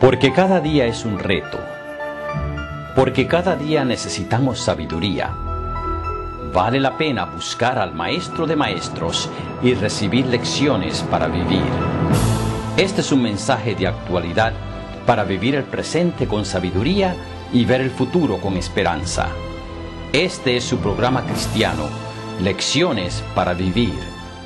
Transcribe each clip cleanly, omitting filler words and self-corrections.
Porque cada día es un reto. Porque cada día necesitamos sabiduría. Vale la pena buscar al Maestro de Maestros y recibir lecciones para vivir. Este es un mensaje de actualidad para vivir el presente con sabiduría y ver el futuro con esperanza. Este es su programa cristiano, Lecciones para Vivir.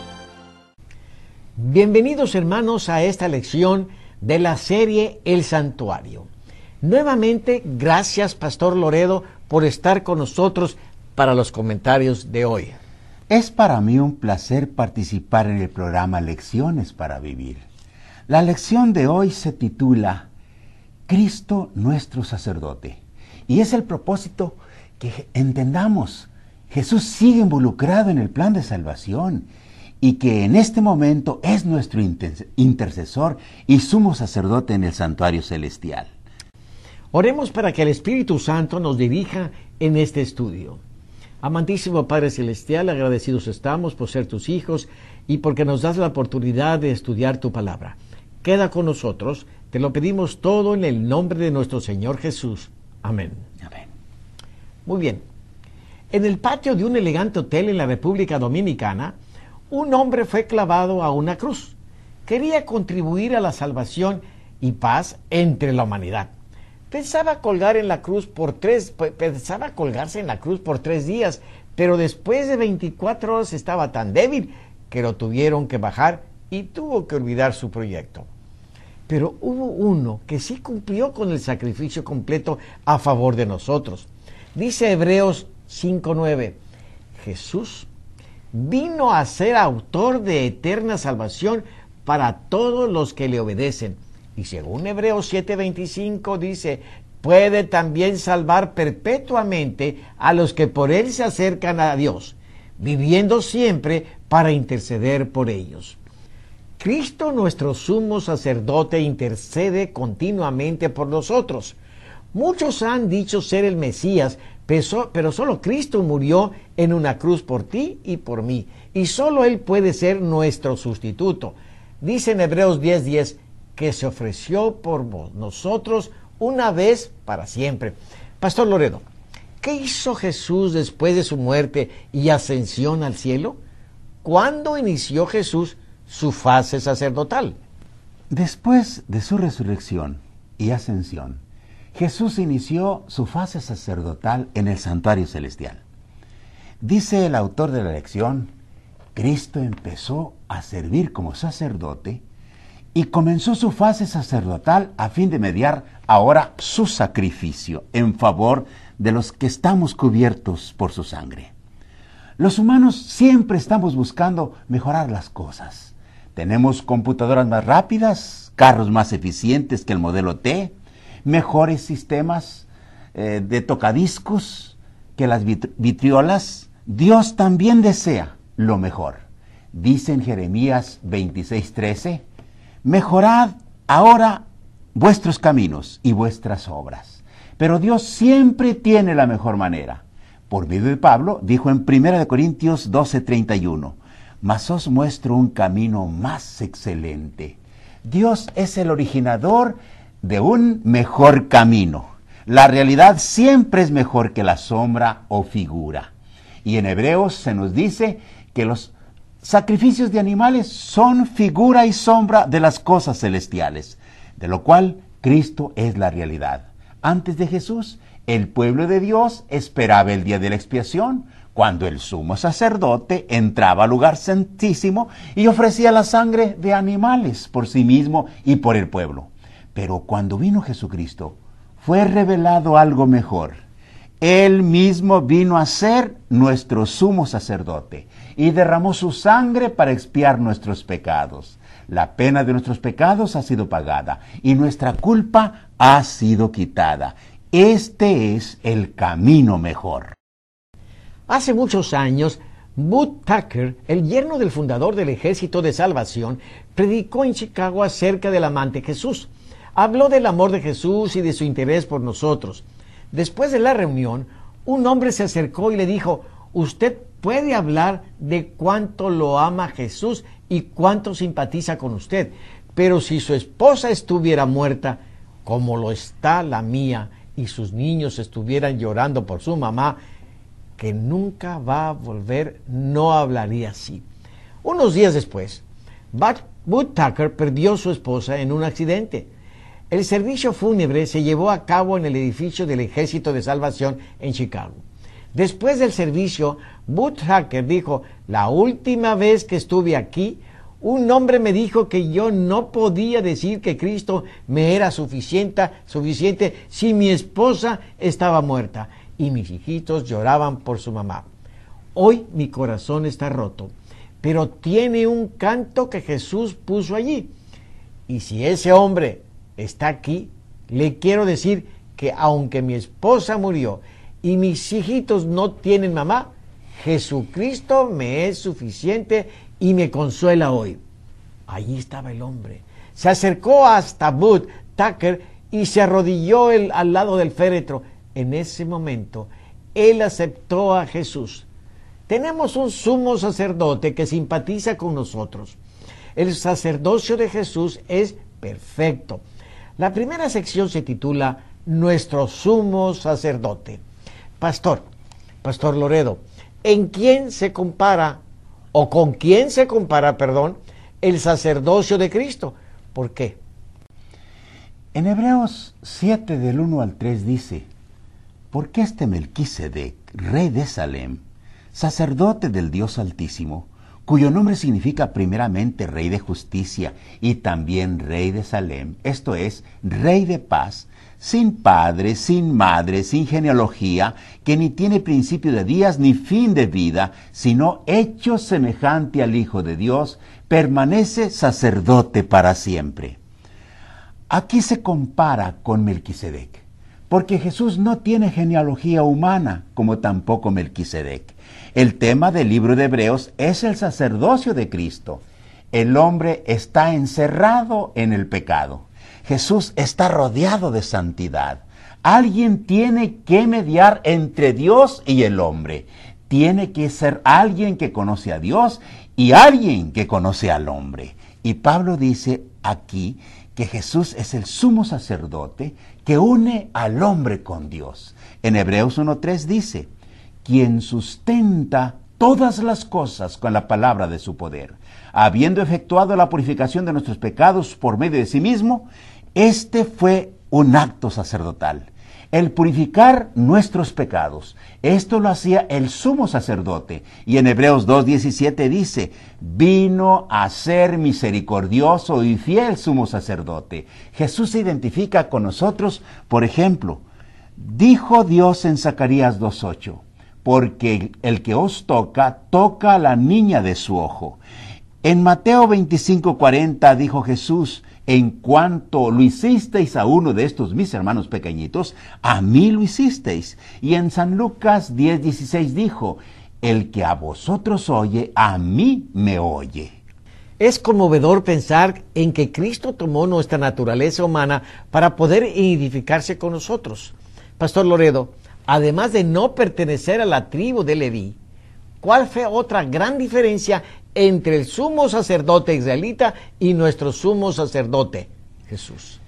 Bienvenidos, hermanos, a esta lección de la serie El Santuario. Nuevamente, gracias, Pastor Loredo, por estar con nosotros para los comentarios de hoy. Es para mí un placer participar en el programa Lecciones para Vivir. La lección de hoy se titula Cristo nuestro sacerdote. Y es el propósito que entendamos. Jesús sigue involucrado en el plan de salvación y que en este momento es nuestro intercesor y sumo sacerdote en el santuario celestial. Oremos para que el Espíritu Santo nos dirija en este estudio. Amantísimo Padre Celestial, agradecidos estamos por ser tus hijos y porque nos das la oportunidad de estudiar tu palabra. Queda con nosotros, te lo pedimos todo en el nombre de nuestro Señor Jesús. Amén. Amén. Muy bien. En el patio de un elegante hotel en la República Dominicana, un hombre fue clavado a una cruz. Quería contribuir a la salvación y paz entre la humanidad. Pensaba colgarse en la cruz por 3 días, pero después de 24 horas estaba tan débil que lo tuvieron que bajar y tuvo que olvidar su proyecto. Pero hubo uno que sí cumplió con el sacrificio completo a favor de nosotros. Dice Hebreos 5:9, Jesús vino a ser autor de eterna salvación para todos los que le obedecen. Y según Hebreos 7:25 dice, puede también salvar perpetuamente a los que por él se acercan a Dios, viviendo siempre para interceder por ellos. Cristo, nuestro sumo sacerdote, intercede continuamente por nosotros. Muchos han dicho ser el Mesías, pero solo Cristo murió en una cruz por ti y por mí, y solo Él puede ser nuestro sustituto. Dice en Hebreos 10:10 que se ofreció por nosotros una vez para siempre. Pastor Loredo, ¿qué hizo Jesús después de su muerte y ascensión al cielo? ¿Cuándo inició Jesús su fase sacerdotal? Después de su resurrección y ascensión, Jesús inició su fase sacerdotal en el santuario celestial. Dice el autor de la lección, Cristo empezó a servir como sacerdote y comenzó su fase sacerdotal a fin de mediar ahora su sacrificio en favor de los que estamos cubiertos por su sangre. Los humanos siempre estamos buscando mejorar las cosas. Tenemos computadoras más rápidas, carros más eficientes que el modelo T, mejores sistemas de tocadiscos que las vitriolas. Dios también desea lo mejor. Dice en Jeremías 26:13, mejorad ahora vuestros caminos y vuestras obras. Pero Dios siempre tiene la mejor manera. Por medio de Pablo, dijo en 1 Corintios 12:31, mas os muestro un camino más excelente. Dios es el originador de un mejor camino. La realidad siempre es mejor que la sombra o figura. Y en Hebreos se nos dice que los sacrificios de animales son figura y sombra de las cosas celestiales, de lo cual Cristo es la realidad. Antes de Jesús, el pueblo de Dios esperaba el día de la expiación, cuando el sumo sacerdote entraba al lugar santísimo y ofrecía la sangre de animales por sí mismo y por el pueblo. Pero cuando vino Jesucristo, fue revelado algo mejor. Él mismo vino a ser nuestro sumo sacerdote y derramó su sangre para expiar nuestros pecados. La pena de nuestros pecados ha sido pagada y nuestra culpa ha sido quitada. Este es el camino mejor. Hace muchos años, Bud Tucker, el yerno del fundador del Ejército de Salvación, predicó en Chicago acerca del amante Jesús. Habló del amor de Jesús y de su interés por nosotros. Después de la reunión, un hombre se acercó y le dijo, usted puede hablar de cuánto lo ama Jesús y cuánto simpatiza con usted, pero si su esposa estuviera muerta, como lo está la mía, y sus niños estuvieran llorando por su mamá, que nunca va a volver, no hablaría así. Unos días después, Bud Tucker perdió a su esposa en un accidente. El servicio fúnebre se llevó a cabo en el edificio del Ejército de Salvación en Chicago. Después del servicio, Bud Tucker dijo: la última vez que estuve aquí, un hombre me dijo que yo no podía decir que Cristo me era suficiente si mi esposa estaba muerta y mis hijitos lloraban por su mamá. Hoy mi corazón está roto, pero tiene un canto que Jesús puso allí. Y si ese hombre está aquí, le quiero decir que aunque mi esposa murió y mis hijitos no tienen mamá, Jesucristo me es suficiente y me consuela hoy. Allí estaba el hombre. Se acercó hasta Bud Tucker y se arrodilló al lado del féretro. En ese momento, él aceptó a Jesús. Tenemos un sumo sacerdote que simpatiza con nosotros. El sacerdocio de Jesús es perfecto. La primera sección se titula Nuestro sumo sacerdote. Pastor Loredo, ¿en quién se compara, o con quién se compara, el sacerdocio de Cristo? ¿Por qué? En Hebreos 7 del 1 al 3 dice: porque este Melquisedec, rey de Salem, sacerdote del Dios Altísimo, cuyo nombre significa primeramente rey de justicia y también rey de Salem, esto es, rey de paz, sin padre, sin madre, sin genealogía, que ni tiene principio de días ni fin de vida, sino hecho semejante al Hijo de Dios, permanece sacerdote para siempre. Aquí se compara con Melquisedec, porque Jesús no tiene genealogía humana, como tampoco Melquisedec. El tema del libro de Hebreos es el sacerdocio de Cristo. El hombre está encerrado en el pecado. Jesús está rodeado de santidad. Alguien tiene que mediar entre Dios y el hombre. Tiene que ser alguien que conoce a Dios y alguien que conoce al hombre. Y Pablo dice aquí que Jesús es el sumo sacerdote que une al hombre con Dios. En Hebreos 1:3 dice: quien sustenta todas las cosas con la palabra de su poder, habiendo efectuado la purificación de nuestros pecados por medio de sí mismo. Este fue un acto sacerdotal, el purificar nuestros pecados. Esto lo hacía el sumo sacerdote. Y en Hebreos 2:17 dice: vino a ser misericordioso y fiel sumo sacerdote. Jesús se identifica con nosotros. Por ejemplo, dijo Dios en Zacarías 2:8: porque el que os toca, toca a la niña de su ojo. En Mateo 25:40 dijo Jesús: en cuanto lo hicisteis a uno de estos mis hermanos pequeñitos, a mí lo hicisteis. Y en San Lucas 10:16 dijo: el que a vosotros oye, a mí me oye. Es conmovedor pensar en que Cristo tomó nuestra naturaleza humana para poder identificarse con nosotros. Pastor Loredo, además de no pertenecer a la tribu de Leví, ¿cuál fue otra gran diferencia entre el sumo sacerdote israelita y nuestro sumo sacerdote, Jesús?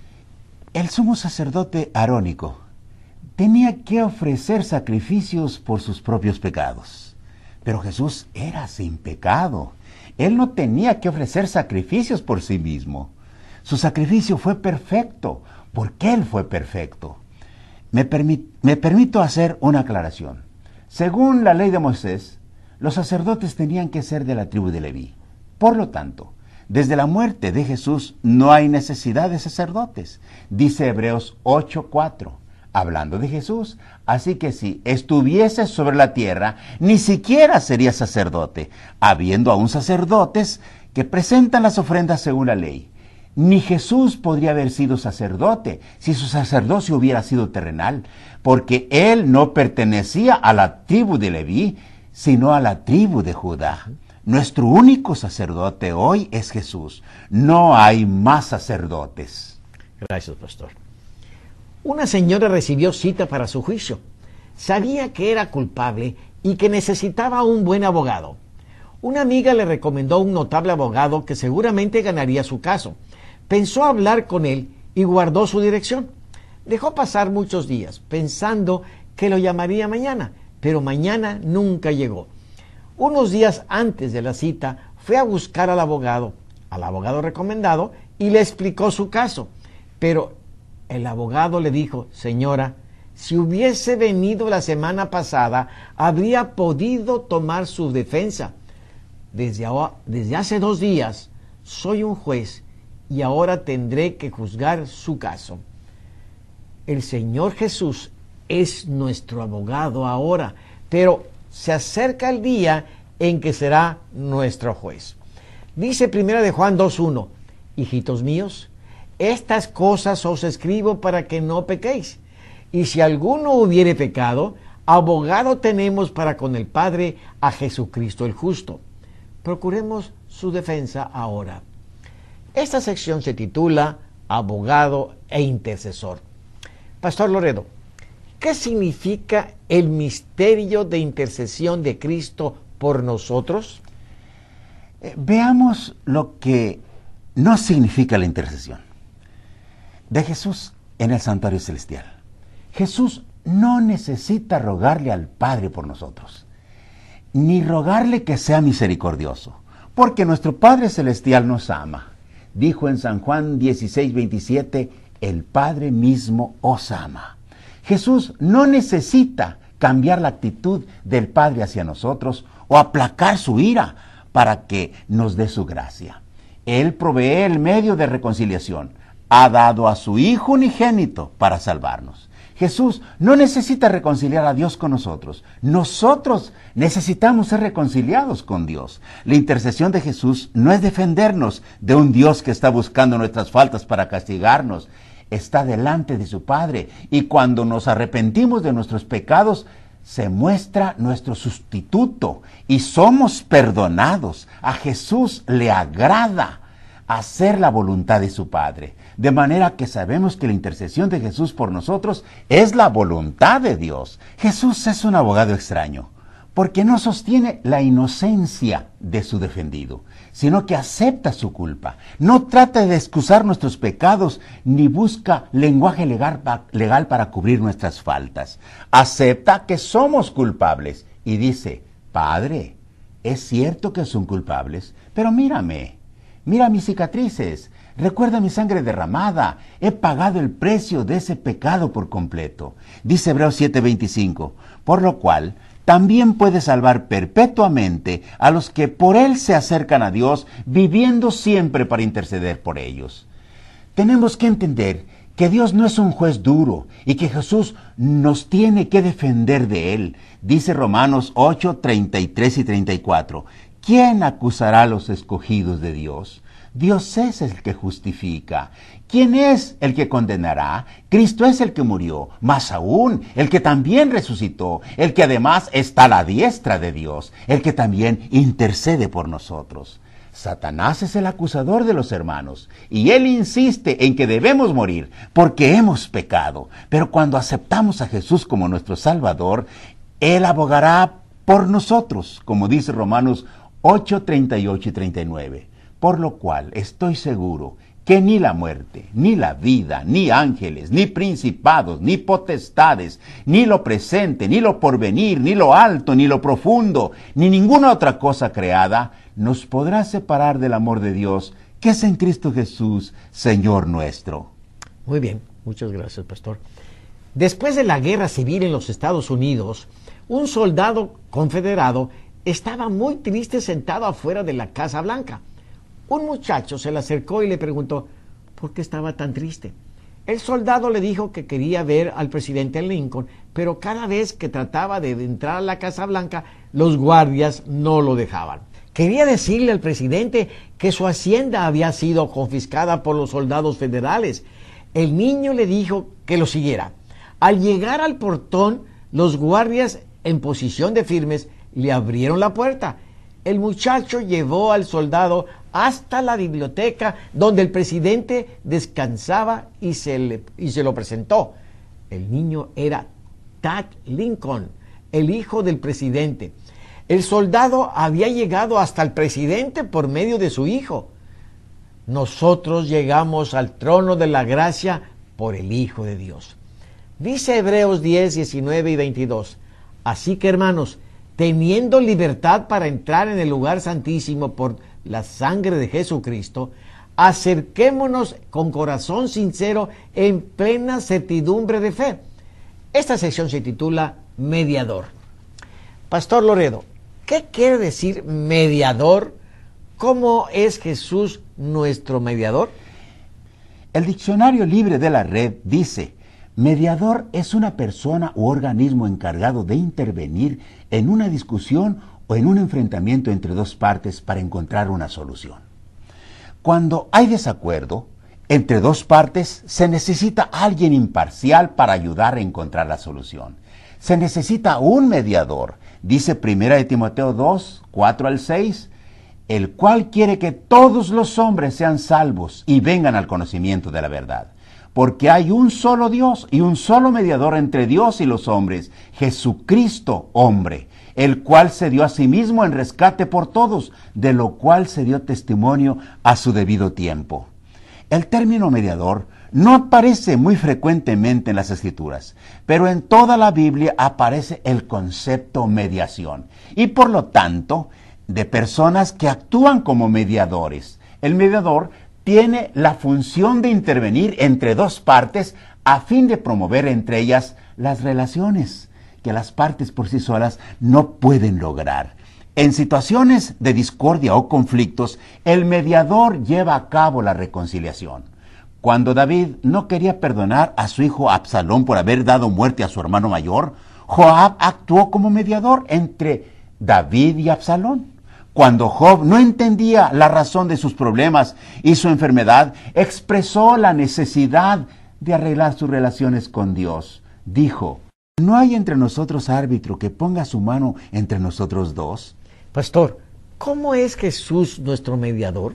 El sumo sacerdote arónico tenía que ofrecer sacrificios por sus propios pecados. Pero Jesús era sin pecado. Él no tenía que ofrecer sacrificios por sí mismo. Su sacrificio fue perfecto, porque Él fue perfecto. Me permito hacer una aclaración. Según la ley de Moisés, los sacerdotes tenían que ser de la tribu de Leví. Por lo tanto, desde la muerte de Jesús no hay necesidad de sacerdotes. Dice Hebreos 8:4, hablando de Jesús: así que si estuviese sobre la tierra, ni siquiera sería sacerdote, habiendo aún sacerdotes que presentan las ofrendas según la ley. Ni Jesús podría haber sido sacerdote si su sacerdocio hubiera sido terrenal, porque él no pertenecía a la tribu de Leví, sino a la tribu de Judá. Nuestro único sacerdote hoy es Jesús. No hay más sacerdotes. Gracias, pastor. Una señora recibió cita para su juicio. Sabía que era culpable y que necesitaba un buen abogado. Una amiga le recomendó un notable abogado que seguramente ganaría su caso. Pensó hablar con él y guardó su dirección. Dejó pasar muchos días, pensando que lo llamaría mañana, pero mañana nunca llegó. Unos días antes de la cita, fue a buscar al abogado recomendado, y le explicó su caso. Pero el abogado le dijo: señora, si hubiese venido la semana pasada, habría podido tomar su defensa. Desde hace 2 días soy un juez y ahora tendré que juzgar su caso. El Señor Jesús es nuestro abogado ahora, pero se acerca el día en que será nuestro juez. Dice 1 de Juan 2:1, hijitos míos, estas cosas os escribo para que no pequéis. Y si alguno hubiere pecado, abogado tenemos para con el Padre, a Jesucristo el justo. Procuremos su defensa ahora. Esta sección se titula Abogado e Intercesor. Pastor Loredo, ¿qué significa el misterio de intercesión de Cristo por nosotros? Veamos lo que no significa la intercesión de Jesús en el santuario celestial. Jesús no necesita rogarle al Padre por nosotros, ni rogarle que sea misericordioso, porque nuestro Padre celestial nos ama. Dijo en San Juan 16:27, el Padre mismo os ama. Jesús no necesita cambiar la actitud del Padre hacia nosotros o aplacar su ira para que nos dé su gracia. Él provee el medio de reconciliación. Ha dado a su Hijo unigénito para salvarnos. Jesús no necesita reconciliar a Dios con nosotros. Nosotros necesitamos ser reconciliados con Dios. La intercesión de Jesús no es defendernos de un Dios que está buscando nuestras faltas para castigarnos. Está delante de su Padre, y cuando nos arrepentimos de nuestros pecados, se muestra nuestro sustituto y somos perdonados. A Jesús le agrada hacer la voluntad de su Padre, de manera que sabemos que la intercesión de Jesús por nosotros es la voluntad de Dios. Jesús es un abogado extraño, porque no sostiene la inocencia de su defendido, sino que acepta su culpa. No trata de excusar nuestros pecados, ni busca lenguaje legal para cubrir nuestras faltas. Acepta que somos culpables y dice: Padre, es cierto que son culpables, pero mírame, mira mis cicatrices, recuerda mi sangre derramada, he pagado el precio de ese pecado por completo. Dice Hebreos 7:25, por lo cual también puede salvar perpetuamente a los que por Él se acercan a Dios, viviendo siempre para interceder por ellos. Tenemos que entender que Dios no es un juez duro y que Jesús nos tiene que defender de Él. Dice Romanos 8:33 y 34, ¿quién acusará a los escogidos de Dios? Dios es el que justifica. ¿Quién es el que condenará? Cristo es el que murió, más aún, el que también resucitó, el que además está a la diestra de Dios, el que también intercede por nosotros. Satanás es el acusador de los hermanos, y él insiste en que debemos morir porque hemos pecado. Pero cuando aceptamos a Jesús como nuestro Salvador, Él abogará por nosotros, como dice Romanos 8:38 y 39. Por lo cual estoy seguro que ni la muerte, ni la vida, ni ángeles, ni principados, ni potestades, ni lo presente, ni lo porvenir, ni lo alto, ni lo profundo, ni ninguna otra cosa creada nos podrá separar del amor de Dios que es en Cristo Jesús, Señor nuestro. Muy bien, muchas gracias, pastor. Después de la guerra civil en los Estados Unidos, un soldado confederado estaba muy triste sentado afuera de la Casa Blanca. Un muchacho se le acercó y le preguntó por qué estaba tan triste. El soldado le dijo que quería ver al presidente Lincoln, pero cada vez que trataba de entrar a la Casa Blanca, los guardias no lo dejaban. Quería decirle al presidente que su hacienda había sido confiscada por los soldados federales. El niño le dijo que lo siguiera. Al llegar al portón, los guardias en posición de firmes le abrieron la puerta. El muchacho llevó al soldado hasta la biblioteca donde el presidente descansaba y se lo presentó. El niño era Tad Lincoln, el hijo del presidente. El soldado había llegado hasta el presidente por medio de su hijo. nosotros llegamos al trono de la gracia por el Hijo de Dios. Dice Hebreos 10, 19 y 22. Así que, hermanos, teniendo libertad para entrar en el lugar santísimo por la sangre de Jesucristo, acerquémonos con corazón sincero en plena certidumbre de fe. Esta sección se titula Mediador. Pastor Loredo, ¿qué quiere decir mediador? ¿Cómo es Jesús nuestro mediador? El Diccionario Libre de la Red dice: mediador es una persona u organismo encargado de intervenir en una discusión o en un enfrentamiento entre dos partes para encontrar una solución. Cuando hay desacuerdo entre dos partes, se necesita alguien imparcial para ayudar a encontrar la solución. Se necesita un mediador, dice 1 Timoteo 2, 4 al 6, el cual quiere que todos los hombres sean salvos y vengan al conocimiento de la verdad. Porque hay un solo Dios y un solo mediador entre Dios y los hombres, Jesucristo, hombre, el cual se dio a sí mismo en rescate por todos, de lo cual se dio testimonio a su debido tiempo. El término mediador no aparece muy frecuentemente en las Escrituras, pero en toda la Biblia aparece el concepto mediación, y por lo tanto, de personas que actúan como mediadores. El mediador tiene la función de intervenir entre dos partes a fin de promover entre ellas las relaciones que las partes por sí solas no pueden lograr. En situaciones de discordia o conflictos, el mediador lleva a cabo la reconciliación. Cuando David no quería perdonar a su hijo Absalón por haber dado muerte a su hermano mayor, Joab actuó como mediador entre David y Absalón. Cuando Job no entendía la razón de sus problemas y su enfermedad, expresó la necesidad de arreglar sus relaciones con Dios. Dijo: ¿no hay entre nosotros árbitro que ponga su mano entre nosotros dos? Pastor, ¿cómo es Jesús nuestro mediador?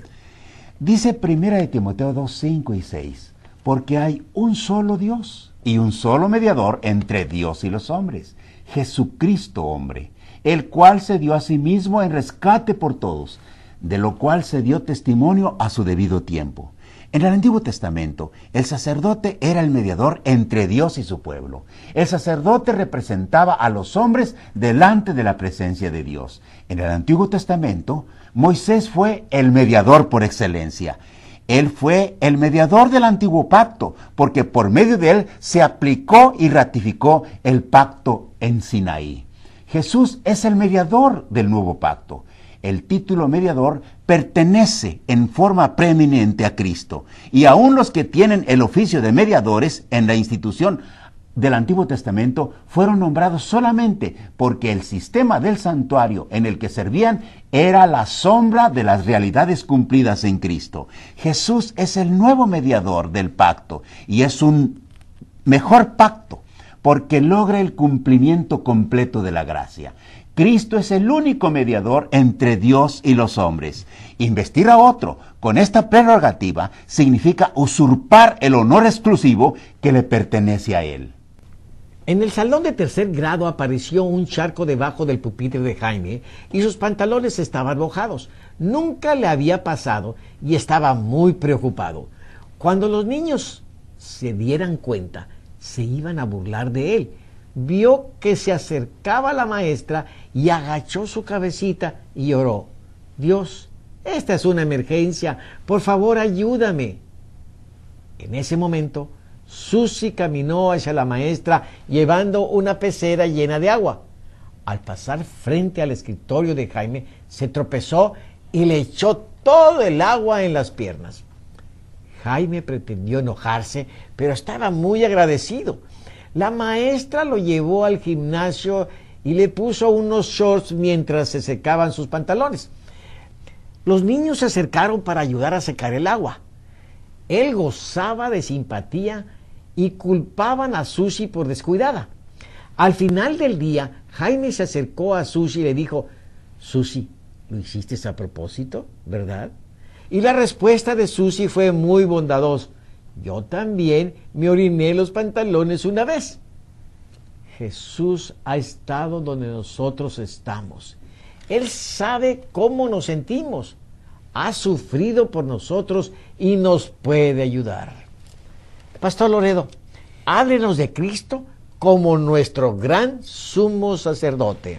Dice 1 Timoteo 2, 5 y 6, porque hay un solo Dios y un solo mediador entre Dios y los hombres, Jesucristo hombre, el cual se dio a sí mismo en rescate por todos, de lo cual se dio testimonio a su debido tiempo. En el Antiguo Testamento, el sacerdote era el mediador entre Dios y su pueblo. El sacerdote representaba a los hombres delante de la presencia de Dios. En el Antiguo Testamento, Moisés fue el mediador por excelencia. Él fue el mediador del antiguo pacto, porque por medio de él se aplicó y ratificó el pacto en Sinaí. Jesús es el mediador del nuevo pacto. El título mediador pertenece en forma preeminente a Cristo, y aún los que tienen el oficio de mediadores en la institución del Antiguo Testamento fueron nombrados solamente porque el sistema del santuario en el que servían era la sombra de las realidades cumplidas en Cristo. Jesús es el nuevo mediador del pacto, y es un mejor pacto porque logra el cumplimiento completo de la gracia. Cristo es el único mediador entre Dios y los hombres. Investir a otro con esta prerrogativa significa usurpar el honor exclusivo que le pertenece a él. En el salón de tercer grado apareció un charco debajo del pupitre de Jaime y sus pantalones estaban mojados. Nunca le había pasado y estaba muy preocupado. Cuando los niños se dieran cuenta, se iban a burlar de él. Vio que se acercaba la maestra y agachó su cabecita y oró: Dios, esta es una emergencia, por favor ayúdame. En ese momento, Susi caminó hacia la maestra llevando una pecera llena de agua. Al pasar frente al escritorio de Jaime, se tropezó y le echó todo el agua en las piernas. Jaime pretendió enojarse, pero estaba muy agradecido. La maestra lo llevó al gimnasio y le puso unos shorts mientras se secaban sus pantalones. Los niños se acercaron para ayudar a secar el agua. Él gozaba de simpatía y culpaban a Susi por descuidada. Al final del día, Jaime se acercó a Susi y le dijo: Susi, ¿lo hiciste a propósito, verdad? Y la respuesta de Susi fue muy bondadosa: yo también me oriné los pantalones una vez. Jesús ha estado donde nosotros estamos. Él sabe cómo nos sentimos. ha sufrido por nosotros y nos puede ayudar. Pastor Loredo, háblenos de Cristo como nuestro gran sumo sacerdote.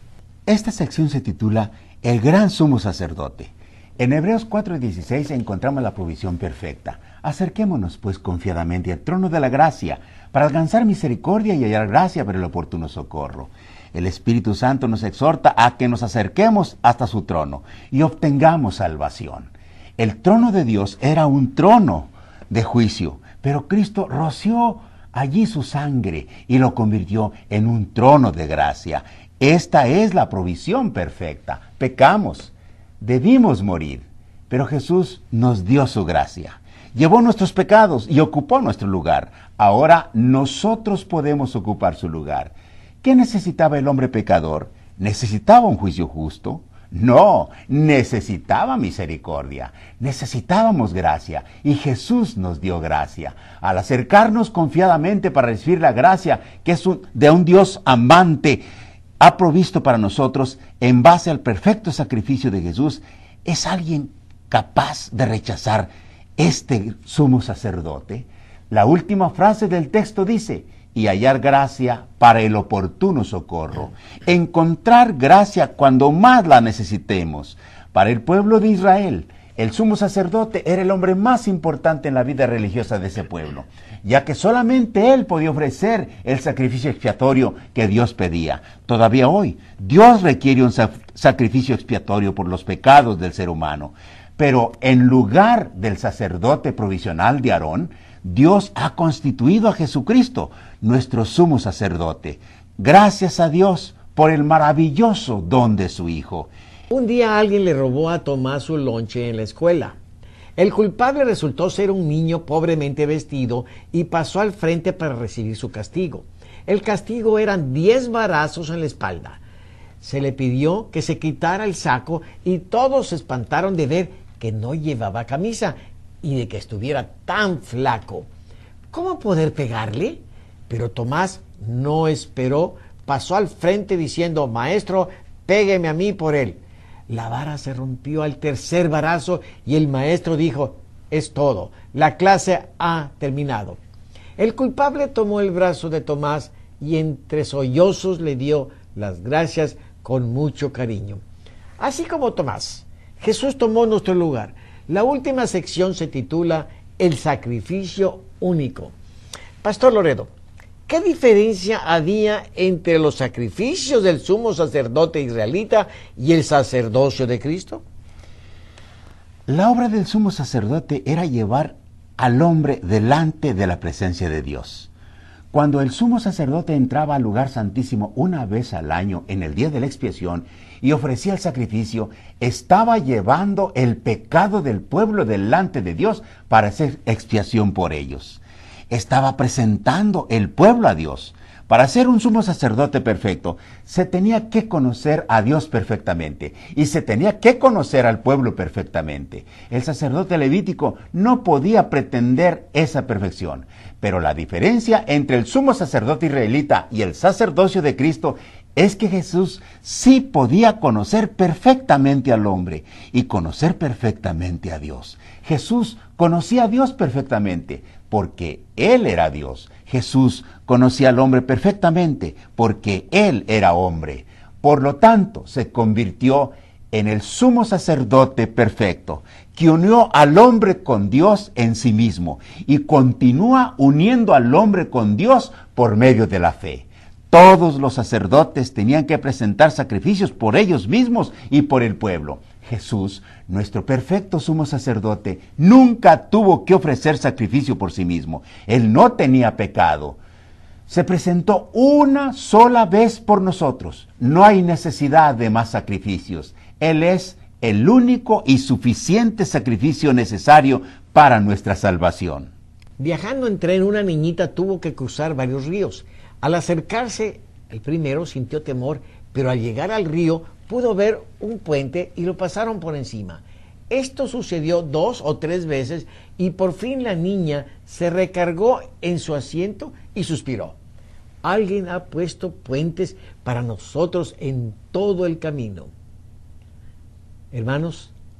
Esta sección se titula El gran sumo sacerdote. En Hebreos 4:16 encontramos la provisión perfecta. Acerquémonos pues confiadamente al trono de la gracia para alcanzar misericordia y hallar gracia para el oportuno socorro. El Espíritu Santo nos exhorta a que nos acerquemos hasta su trono y obtengamos salvación. El trono de Dios era un trono de juicio, pero Cristo roció allí su sangre y lo convirtió en un trono de gracia. Esta es la provisión perfecta. Pecamos, debimos morir, pero Jesús nos dio su gracia. Llevó nuestros pecados y ocupó nuestro lugar. Ahora nosotros podemos ocupar su lugar. ¿Qué necesitaba el hombre pecador? ¿Necesitaba un juicio justo? No, necesitaba misericordia, necesitábamos gracia, y Jesús nos dio gracia. Al acercarnos confiadamente para recibir la gracia que es de un Dios amante, ha provisto para nosotros, en base al perfecto sacrificio de Jesús, ¿es alguien capaz de rechazar este sumo sacerdote? La última frase del texto dice, y hallar gracia para el oportuno socorro. Encontrar gracia cuando más la necesitemos. Para el pueblo de Israel, el sumo sacerdote era el hombre más importante en la vida religiosa de ese pueblo, ya que solamente él podía ofrecer el sacrificio expiatorio que Dios pedía. Todavía hoy, Dios requiere un sacrificio expiatorio por los pecados del ser humano. Pero en lugar del sacerdote provisional de Aarón, Dios ha constituido a Jesucristo, nuestro sumo sacerdote. Gracias a Dios por el maravilloso don de su Hijo. Un día alguien le robó a Tomás su lonche en la escuela. El culpable resultó ser un niño pobremente vestido y pasó al frente para recibir su castigo. El castigo eran 10 varazos en la espalda. Se le pidió que se quitara el saco y todos se espantaron de ver que no llevaba camisa y de que estuviera tan flaco. ¿Cómo poder pegarle? Pero Tomás no esperó, pasó al frente diciendo, maestro, pégueme a mí por él. La vara se rompió al tercer varazo y el maestro dijo, es todo, la clase ha terminado. El culpable tomó el brazo de Tomás y entre sollozos le dio las gracias con mucho cariño. Así como Tomás, Jesús tomó nuestro lugar. La última sección se titula El sacrificio único. Pastor Loredo, ¿qué diferencia había entre los sacrificios del sumo sacerdote israelita y el sacerdocio de Cristo? La obra del sumo sacerdote era llevar al hombre delante de la presencia de Dios. Cuando el sumo sacerdote entraba al lugar santísimo una vez al año en el día de la expiación y ofrecía el sacrificio, estaba llevando el pecado del pueblo delante de Dios para hacer expiación por ellos. Estaba presentando el pueblo a Dios. Para ser un sumo sacerdote perfecto, se tenía que conocer a Dios perfectamente y se tenía que conocer al pueblo perfectamente. El sacerdote levítico no podía pretender esa perfección, pero la diferencia entre el sumo sacerdote israelita y el sacerdocio de Cristo es que Jesús sí podía conocer perfectamente al hombre y conocer perfectamente a Dios. Jesús conocía a Dios perfectamente porque Él era Dios. Jesús conocía al hombre perfectamente porque Él era hombre. Por lo tanto, se convirtió en el sumo sacerdote perfecto, que unió al hombre con Dios en sí mismo y continúa uniendo al hombre con Dios por medio de la fe. Todos los sacerdotes tenían que presentar sacrificios por ellos mismos y por el pueblo. Jesús, nuestro perfecto sumo sacerdote, nunca tuvo que ofrecer sacrificio por sí mismo. Él no tenía pecado. Se presentó una sola vez por nosotros. No hay necesidad de más sacrificios. Él es el único y suficiente sacrificio necesario para nuestra salvación. Viajando en tren, una niñita tuvo que cruzar varios ríos. Al acercarse, el primero sintió temor, pero al llegar al río pudo ver un puente y lo pasaron por encima. Esto sucedió 2 o 3 veces y por fin la niña se recargó en su asiento y suspiró. Alguien ha puesto puentes para nosotros en todo el camino. Hermanos,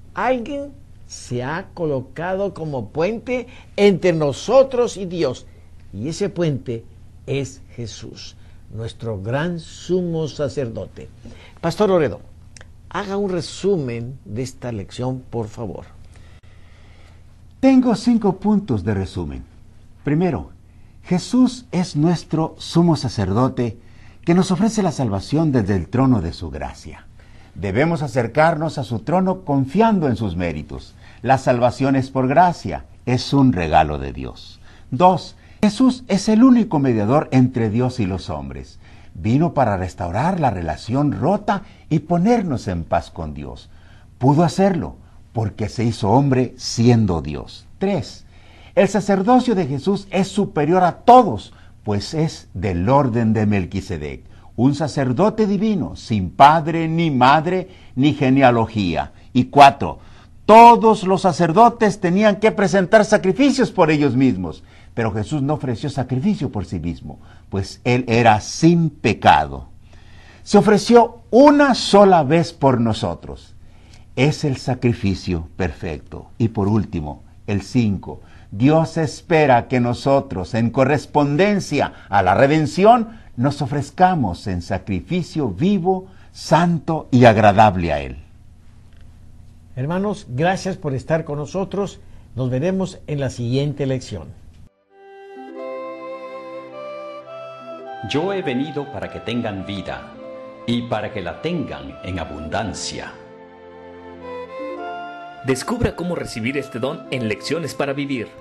Alguien se ha colocado como puente entre nosotros y Dios. Y ese puente es Jesús, nuestro gran sumo sacerdote. Pastor Loredo, haga un resumen de esta lección, por favor. Tengo 5 puntos de resumen. Primero, Jesús es nuestro sumo sacerdote que nos ofrece la salvación desde el trono de su gracia. Debemos acercarnos a su trono confiando en sus méritos. La salvación es por gracia, es un regalo de Dios. 2. Jesús es el único mediador entre Dios y los hombres. Vino para restaurar la relación rota y ponernos en paz con Dios. Pudo hacerlo porque se hizo hombre siendo Dios. 3. El sacerdocio de Jesús es superior a todos, pues es del orden de Melquisedec, un sacerdote divino, sin padre, ni madre, ni genealogía. Y 4. Todos los sacerdotes tenían que presentar sacrificios por ellos mismos, pero Jesús no ofreció sacrificio por sí mismo, pues Él era sin pecado. Se ofreció una sola vez por nosotros. Es el sacrificio perfecto. Y por último, el 5. Dios espera que nosotros, en correspondencia a la redención, nos ofrezcamos en sacrificio vivo, santo y agradable a Él. Hermanos, gracias por estar con nosotros. Nos veremos en la siguiente lección. Yo he venido para que tengan vida y para que la tengan en abundancia. Descubra cómo recibir este don en Lecciones para Vivir.